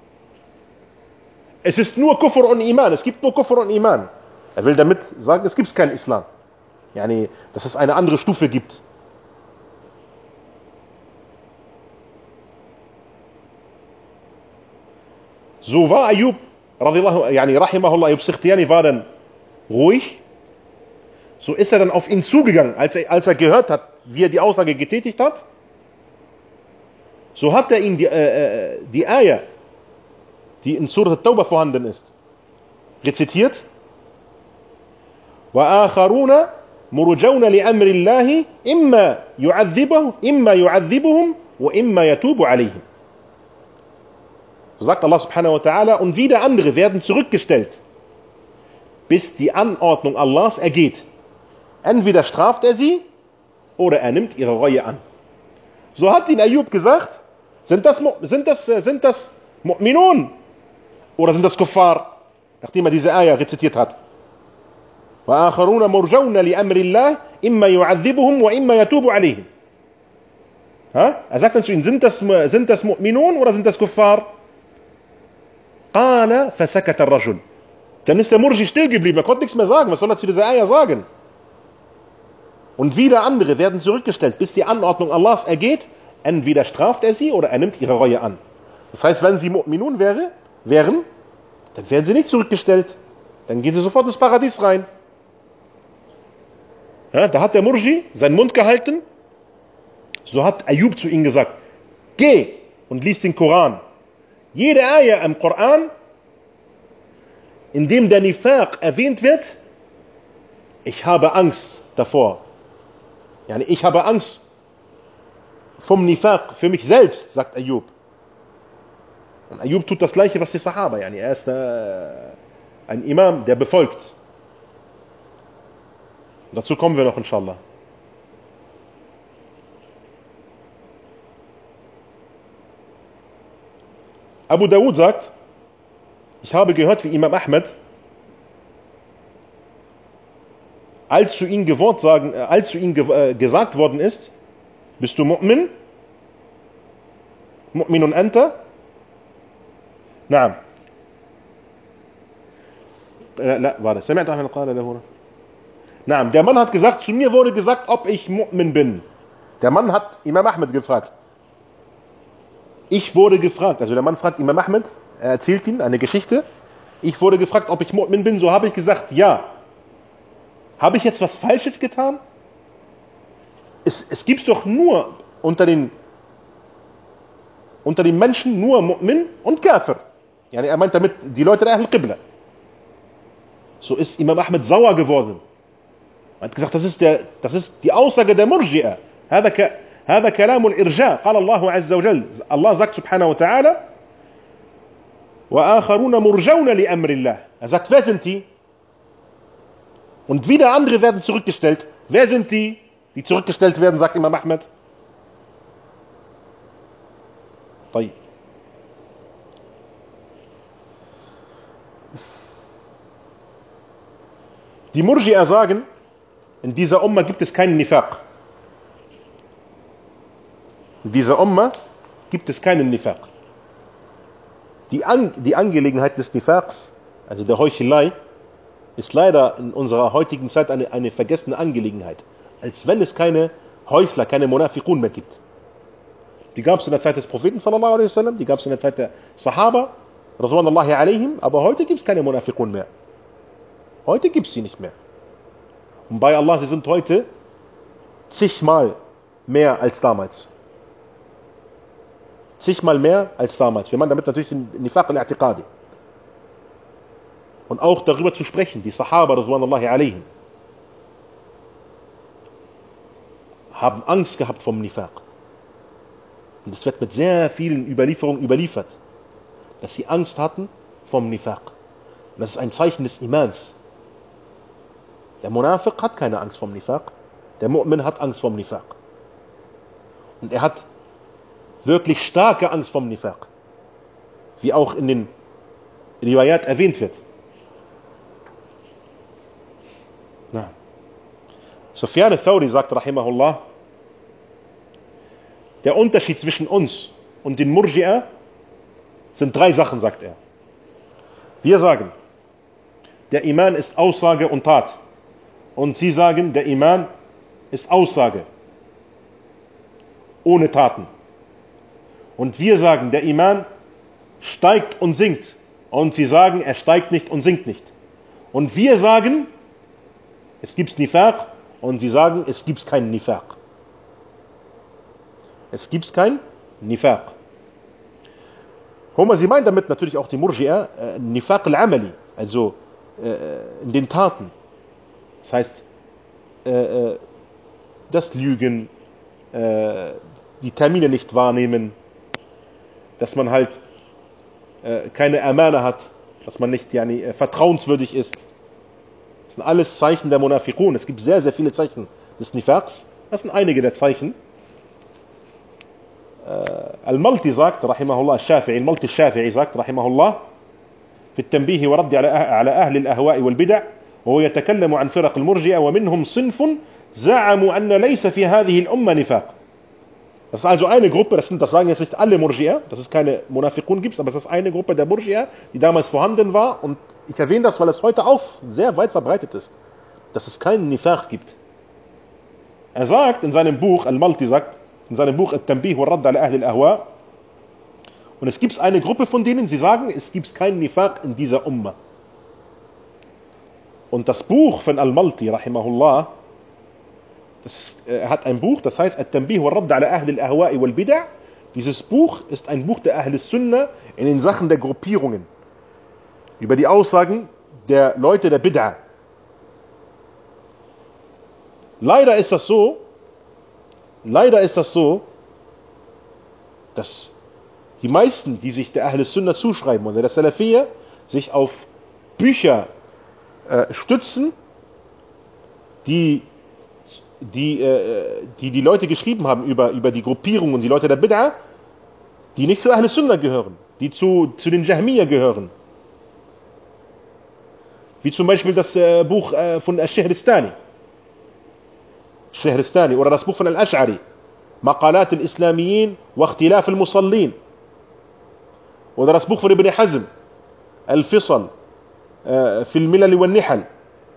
es ist nur Kufr und Iman, es gibt nur Kufr und Iman. Er will damit sagen, es gibt keinen Islam. Yani, dass es eine andere Stufe gibt. So war Ayyub, rahimahullah, Ayyub Sikhtiyani war dann ruhig. So ist er dann auf ihn zugegangen, als er gehört hat, wie er die Aussage getätigt hat. So hat er ihm die Ayah, die in Surah At-Tawbah vorhanden ist, rezitiert. وآخرون مرجون لأمر الله إما يعذبهم وإما يتوب عليهم. So sagt Allah subhanahu wa ta'ala, und wieder andere werden zurückgestellt, bis die Anordnung Allahs ergeht. Entweder straft er sie oder er nimmt ihre Reue an. So hat ihn Ayyub gesagt, sind das Mu'minun oder sind das Kuffar, nachdem er diese Ayah rezitiert hat. وآخرون مرجون لأمر الله إما يعذبهم وإما يتوب عليهم. Er sagt dann zu ihnen, sind das Mu'minun oder sind das Kuffar? قال فسكت الرجل. Dann ist der Murji still geblieben, er konnte nichts mehr sagen. Was soll er zu dieser Ayah sagen? Und wieder andere werden zurückgestellt, bis die Anordnung Allahs ergeht. Entweder straft er sie oder er nimmt ihre Reue an. Das heißt, wenn sie Mu'minun wären, dann werden sie nicht zurückgestellt. Dann gehen sie sofort ins Paradies rein. Ja, da hat der Murji seinen Mund gehalten. So hat Ayyub zu ihm gesagt, geh und lies den Koran. Jede Ayah im Koran, in dem der Nifaq erwähnt wird, ich habe Angst davor. Yani ich habe Angst vom Nifaq für mich selbst, sagt Ayyub. Und Ayyub tut das Gleiche, was die Sahaba. Yani er ist ein Imam, der befolgt. Und dazu kommen wir noch, inshallah. Abu Dawud sagt, ich habe gehört, wie Imam Ahmed, als zu ihm gesagt worden ist, bist du Mu'min? Mu'minun anta? Naam. Warte, سمعت أحمد قال له. Naam, der Mann hat gesagt, zu mir wurde gesagt, ob ich Mu'min bin. Der Mann hat Imam Ahmed gefragt. Ich wurde gefragt, also der Mann fragt Imam Ahmed, er erzählt ihm eine Geschichte. Ich wurde gefragt, ob ich Mu'min bin, so habe ich gesagt, ja. Habe ich jetzt was Falsches getan? Es gibt doch nur unter den Menschen nur Mu'min und Kafir. Yani er meint damit die Leute der Ahl Qibla. So ist Imam Ahmed sauer geworden. Er hat gesagt, das ist die Aussage der Murji'a. هذا كلام الإرجاء قال الله عز وجل. Allah sagt subhanahu wa ta'ala وآخرون مرجون لأمر الله. Er sagt, wer sind die? Und wieder andere werden zurückgestellt. Wer sind die zurückgestellt werden, sagt Imam Ahmed? طيب. Die Murji'a sagen, in dieser Umma gibt es keinen Nifaq. In dieser Umma gibt es keinen Nifaq. Die Angelegenheit des Nifaqs, also der Heuchelei, ist leider in unserer heutigen Zeit eine vergessene Angelegenheit. Als wenn es keine Heuchler, keine Munafiqun mehr gibt. Die gab es in der Zeit des Propheten, sallallahu alaihi wasallam, die gab es in der Zeit der Sahaba, radhiyallahu alaihim, aber heute gibt es keine Munafiqun mehr. Heute gibt es sie nicht mehr. Und bei Allah, sie sind heute zigmal mehr als damals. Zigmal mehr als damals. Wir meinen damit natürlich den Nifaq al-I'tiqadi. Und auch darüber zu sprechen, die Sahaba, radhiyallahu alaihim. haben Angst gehabt vom Nifaq. Und es wird mit sehr vielen Überlieferungen überliefert, dass sie Angst hatten vom Nifaq. Und das ist ein Zeichen des Imans. Der Munafiq hat keine Angst vom Nifaq. Der Mu'min hat Angst vom Nifaq. Und er hat wirklich starke Angst vom Nifaq. Wie auch in den Riwayat erwähnt wird. Na. Sufyan al-Thawri sagt, rahimahullah, der Unterschied zwischen uns und den Murji'a sind 3 Sachen, sagt er. Wir sagen, der Iman ist Aussage und Tat. Und sie sagen, der Iman ist Aussage ohne Taten. Und wir sagen, der Iman steigt und sinkt. Und sie sagen, er steigt nicht und sinkt nicht. Und wir sagen, es gibt Nifaq. Und sie sagen, es gibt keinen Nifaq. Es gibt kein Nifaq. Sie meinen damit natürlich auch die Murji'a, Nifaq al-Amali, also in den Taten. Das heißt, das Lügen, die Termine nicht wahrnehmen, dass man halt keine Amana hat, dass man nicht vertrauenswürdig ist. Das sind alles Zeichen der Munafiqun. Es gibt sehr, sehr viele Zeichen des Nifaqs. Das sind einige der Zeichen. Al-Malti sagt, rahimahullah, Al-Malti al-Shafi'i sagt, rahimahullah, في التنبيه ورد على أهل الأهواء والبدع وهو يتكلم عن فرق المرجئة ومنهم صنف زعموا أن ليس في هذه الأمة نفاق. Das ist also eine Gruppe, das sagen jetzt nicht alle Murji'a, dass es keine Munafiqun gibt, aber es ist eine Gruppe der Murji'a, die damals vorhanden war, und ich erwähne das, weil es heute auch sehr weit verbreitet ist, dass es keinen Nifaq gibt. Er sagt in seinem Buch, Al-Malti sagt, in seinem Buch Al-Tanbih wa Radd ala Ahli al-Ahwa, und es gibt eine Gruppe von denen, sie sagen, es gibt keinen Nifaq in dieser Umma. Und das Buch von Al-Malti, rahimahullah, er hat ein Buch, das heißt At-Tanbih wa Radd ala Ahli al-Ahwa'i wal Bid'a. Dieses Buch ist ein Buch der Ahl Sunnah in den Sachen der Gruppierungen, über die Aussagen der Leute der Bid'a. Leider ist das so, dass die meisten, die sich der Ahl Sunnah zuschreiben oder der Salafiyya, sich auf Bücher stützen, die Leute geschrieben haben über die Gruppierung und die Leute der Bid'a, die nicht zu Ahl Sunnah gehören, die zu den Jahmiyya gehören. Wie zum Beispiel das Buch von Al-Shahristani oder das Buch von Al-Ash'ari, Maqalat al-Islamiyyin wa Ikhtilaf al-Musallin, oder das Buch von Ibn Hazm, Al-Fisal fi al-Milal wa al-Nihal.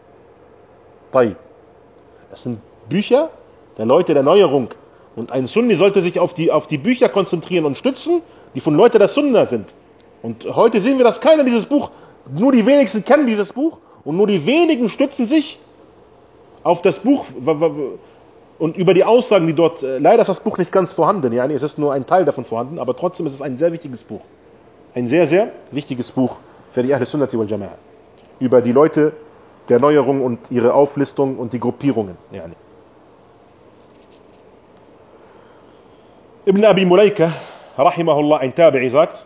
Das sind Bücher der Leute der Neuerung. Und ein Sunni sollte sich auf die Bücher konzentrieren und stützen, die von Leuten der Sunna sind. Und heute sehen wir, dass keiner dieses Buch, nur die wenigsten kennen dieses Buch und nur die wenigen stützen sich auf das Buch und über die Aussagen, die dort, leider ist das Buch nicht ganz vorhanden, ja, es ist nur ein Teil davon vorhanden, aber trotzdem ist es ein sehr wichtiges Buch. Ein sehr, sehr wichtiges Buch für die Ahl Sunnati wal Jama'a. Über die Leute der Neuerung und ihre Auflistung und die Gruppierungen. Ja. Ibn Abi Mulaika, rahimahullah, ein Tabi'i, sagt,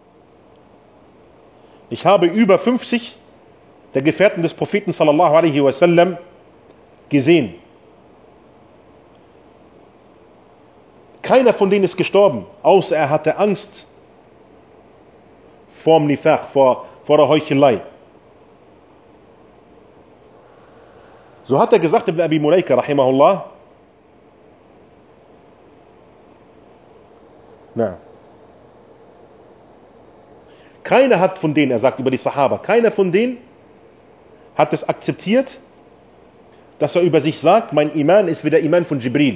ich habe über 50 der Gefährten des Propheten sallallahu alaihi wasallam gesehen. Keiner von denen ist gestorben, außer er hatte Angst vor dem Nifaq, vor der Heuchelei. So hat er gesagt, Ibn Abi Mulaika, rahimahullah, na, keiner hat von denen, er sagt über die Sahaba, keiner von denen hat es akzeptiert, dass er über sich sagt, mein Iman ist wie der Iman von Jibril.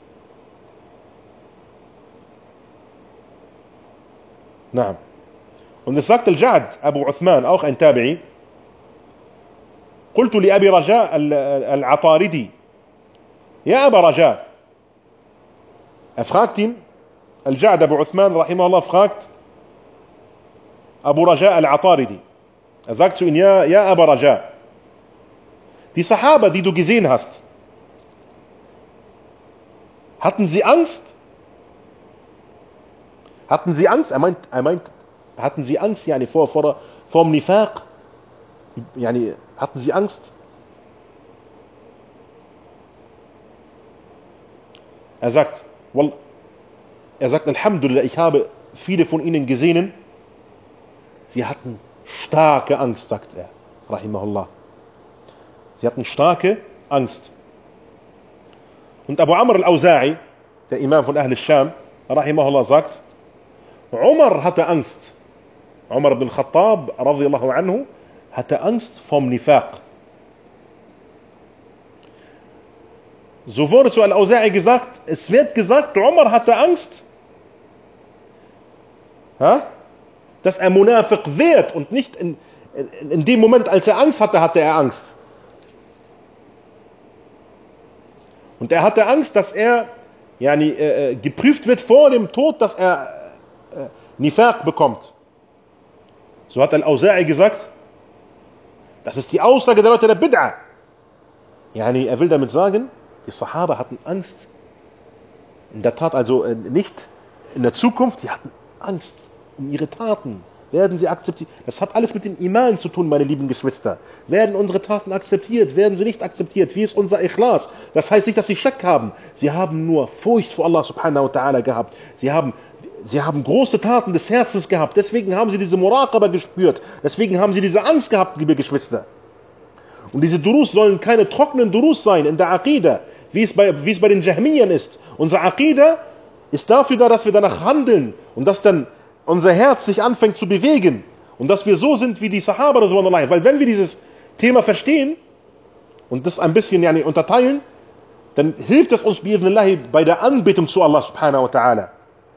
Na. Und es sagt Al-Ja'd, Abu Uthman, auch ein Tabi'i, قلت لأبي رجاء العطاردي يا أبا رجاء. Er fragt ihn, Al-Ja'd Abu Uthman, rahimahullah, fragt Abu Raja al-Ataridi. Er sagt zu ihm, ja Abu Raja, die Sahaba, die du gesehen hast, Hatten sie Angst? Hatten sie Angst? Er meint, hatten sie Angst, yani vor dem Nifaq? Yani, hatten sie Angst? Er sagt, Alhamdulillah, ich habe viele von ihnen gesehen, sie hatten starke Angst, sagt er, rahimahullah. Sie hatten starke Angst. Und Abu Amr al-Awza'i, der Imam von Ahl al-Sham, rahimahullah, sagt, Umar hatte Angst. Umar ibn Khattab, radiyallahu anhu, hatte Angst vom Nifaq. So wurde zu Al-Awza'i gesagt, es wird gesagt, Umar hatte Angst, dass er Munafiq wird und nicht in dem Moment, als er Angst hatte, hatte er Angst. Und er hatte Angst, dass er geprüft wird vor dem Tod, dass er Nifaq bekommt. So hat Al-Awza'i gesagt, das ist die Aussage der Leute der Bid'a. Er will damit sagen, die Sahaba hatten Angst. In der Tat, also nicht in der Zukunft, sie hatten Angst um ihre Taten. Werden sie akzeptiert? Das hat alles mit dem Iman zu tun, meine lieben Geschwister. Werden unsere Taten akzeptiert? Werden sie nicht akzeptiert? Wie ist unser Ikhlas? Das heißt nicht, dass sie Schreck haben. Sie haben nur Furcht vor Allah subhanahu wa ta'ala gehabt. Sie haben große Taten des Herzens gehabt. Deswegen haben sie diese Muraqaba gespürt. Deswegen haben sie diese Angst gehabt, liebe Geschwister. Und diese Durus sollen keine trockenen Durus sein in der Aqidah, wie es bei den Jahmiyyern ist. Unser Aqidah ist dafür da, dass wir danach handeln und dass dann unser Herz sich anfängt zu bewegen und dass wir so sind wie die Sahaba, weil wenn wir dieses Thema verstehen und das ein bisschen unterteilen, dann hilft es uns bei der Anbetung zu Allah subhanahu wa ta'ala.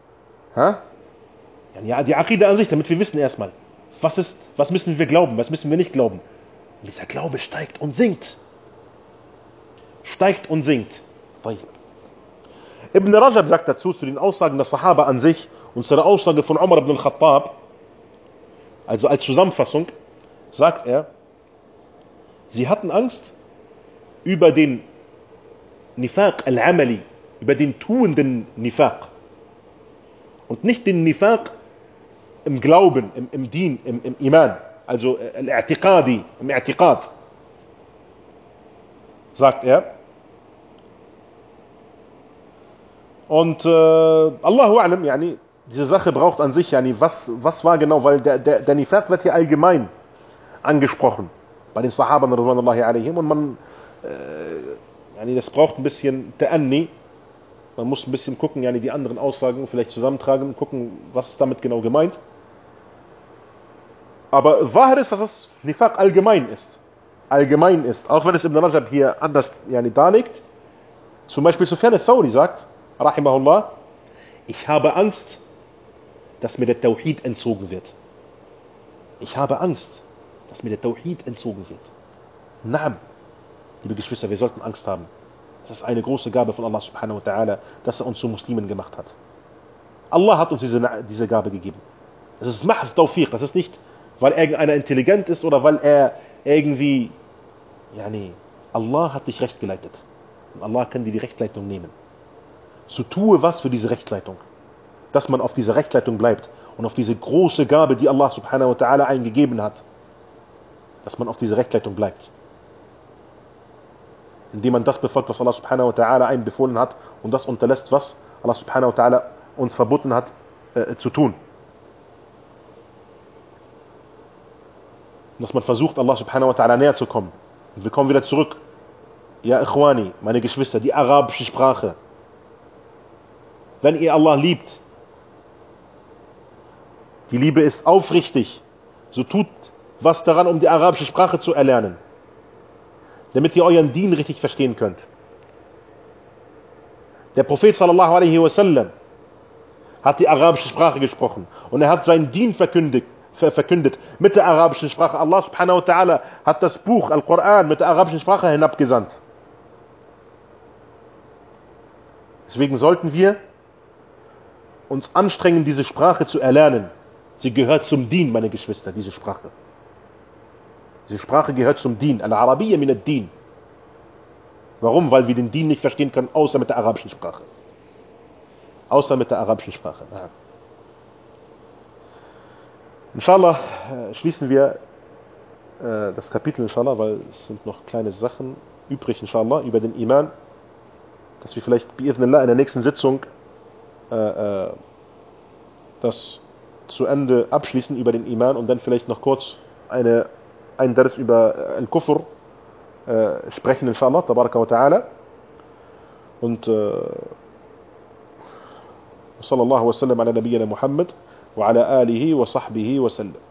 Ja, die Aqidah an sich, damit wir wissen erstmal, was müssen wir glauben, was müssen wir nicht glauben. Und dieser Glaube steigt und sinkt. Steigt und sinkt. Ibn Rajab sagt dazu, zu den Aussagen der Sahaba an sich und zu der Aussage von Umar ibn al-Khattab, also als Zusammenfassung, sagt er, sie hatten Angst über den Nifaq al-Amali, über den tuenden Nifaq. Und nicht den Nifaq im Glauben, im Deen, im Iman, also al-I'tiqadi, im I'tiqad, sagt er. Und Allahu a'lam, diese Sache braucht an sich, was war genau, weil der Nifaq wird hier allgemein angesprochen bei den Sahaban radhiyallahu anhum und man das braucht ein bisschen Ta'anni. Man muss ein bisschen gucken, die anderen Aussagen vielleicht zusammentragen, gucken, was ist damit genau gemeint. Aber wahr ist, dass es Nifaq allgemein ist. Allgemein ist, auch wenn es Ibn Rajab hier anders darlegt. Zum Beispiel Sufyan al-Thawri sagt, rahimahullah, ich habe Angst, dass mir der Tawhid entzogen wird. Ich habe Angst, dass mir der Tawhid entzogen wird. Naam, liebe Geschwister, wir sollten Angst haben. Das ist eine große Gabe von Allah subhanahu wa ta'ala, dass er uns zu Muslimen gemacht hat. Allah hat uns diese Gabe gegeben. Das ist Mahd Tawfiq, das ist nicht, weil irgendeiner intelligent ist oder weil er irgendwie, Allah hat dich recht geleitet. Und Allah kann dir die Rechtleitung nehmen. So tue was für diese Rechtleitung. Dass man auf dieser Rechtleitung bleibt und auf diese große Gabe, die Allah subhanahu wa ta'ala eingegeben hat, dass man auf diese Rechtleitung bleibt. Indem man das befolgt, was Allah subhanahu wa ta'ala einem befohlen hat und das unterlässt, was Allah subhanahu wa ta'ala uns verboten hat zu tun. Dass man versucht, Allah subhanahu wa ta'ala näher zu kommen. Und wir kommen wieder zurück. Ja, Ikhwani, meine Geschwister, die arabische Sprache. Wenn ihr Allah liebt, die Liebe ist aufrichtig, so tut was daran, um die arabische Sprache zu erlernen. Damit ihr euren Dien richtig verstehen könnt. Der Prophet sallallahu alaihi wasallam hat die arabische Sprache gesprochen und er hat seinen Dien verkündet mit der arabischen Sprache. Allah subhanahu wa ta'ala hat das Buch Al-Quran mit der arabischen Sprache hinabgesandt. Deswegen sollten wir uns anstrengen, diese Sprache zu erlernen. Sie gehört zum Dien, meine Geschwister, diese Sprache. Diese Sprache gehört zum Dien. Al-Arabiyya min ad-Din. Warum? Weil wir den Dien nicht verstehen können, außer mit der arabischen Sprache. außer mit der arabischen Sprache. Ja. Inshallah schließen wir das Kapitel, inshallah, weil es sind noch kleine Sachen übrig, inshallah, über den Iman, dass wir vielleicht bi'idhnillah in der nächsten Sitzung das zu Ende abschließen über den Iman und dann vielleicht noch kurz ein Dars über Al-Kufr sprechen, inshallah, tabaraka wa ta'ala. Und sallallahu wa sallam ala nabiyyina Muhammad wa ala alihi wa sahbihi wa sallam.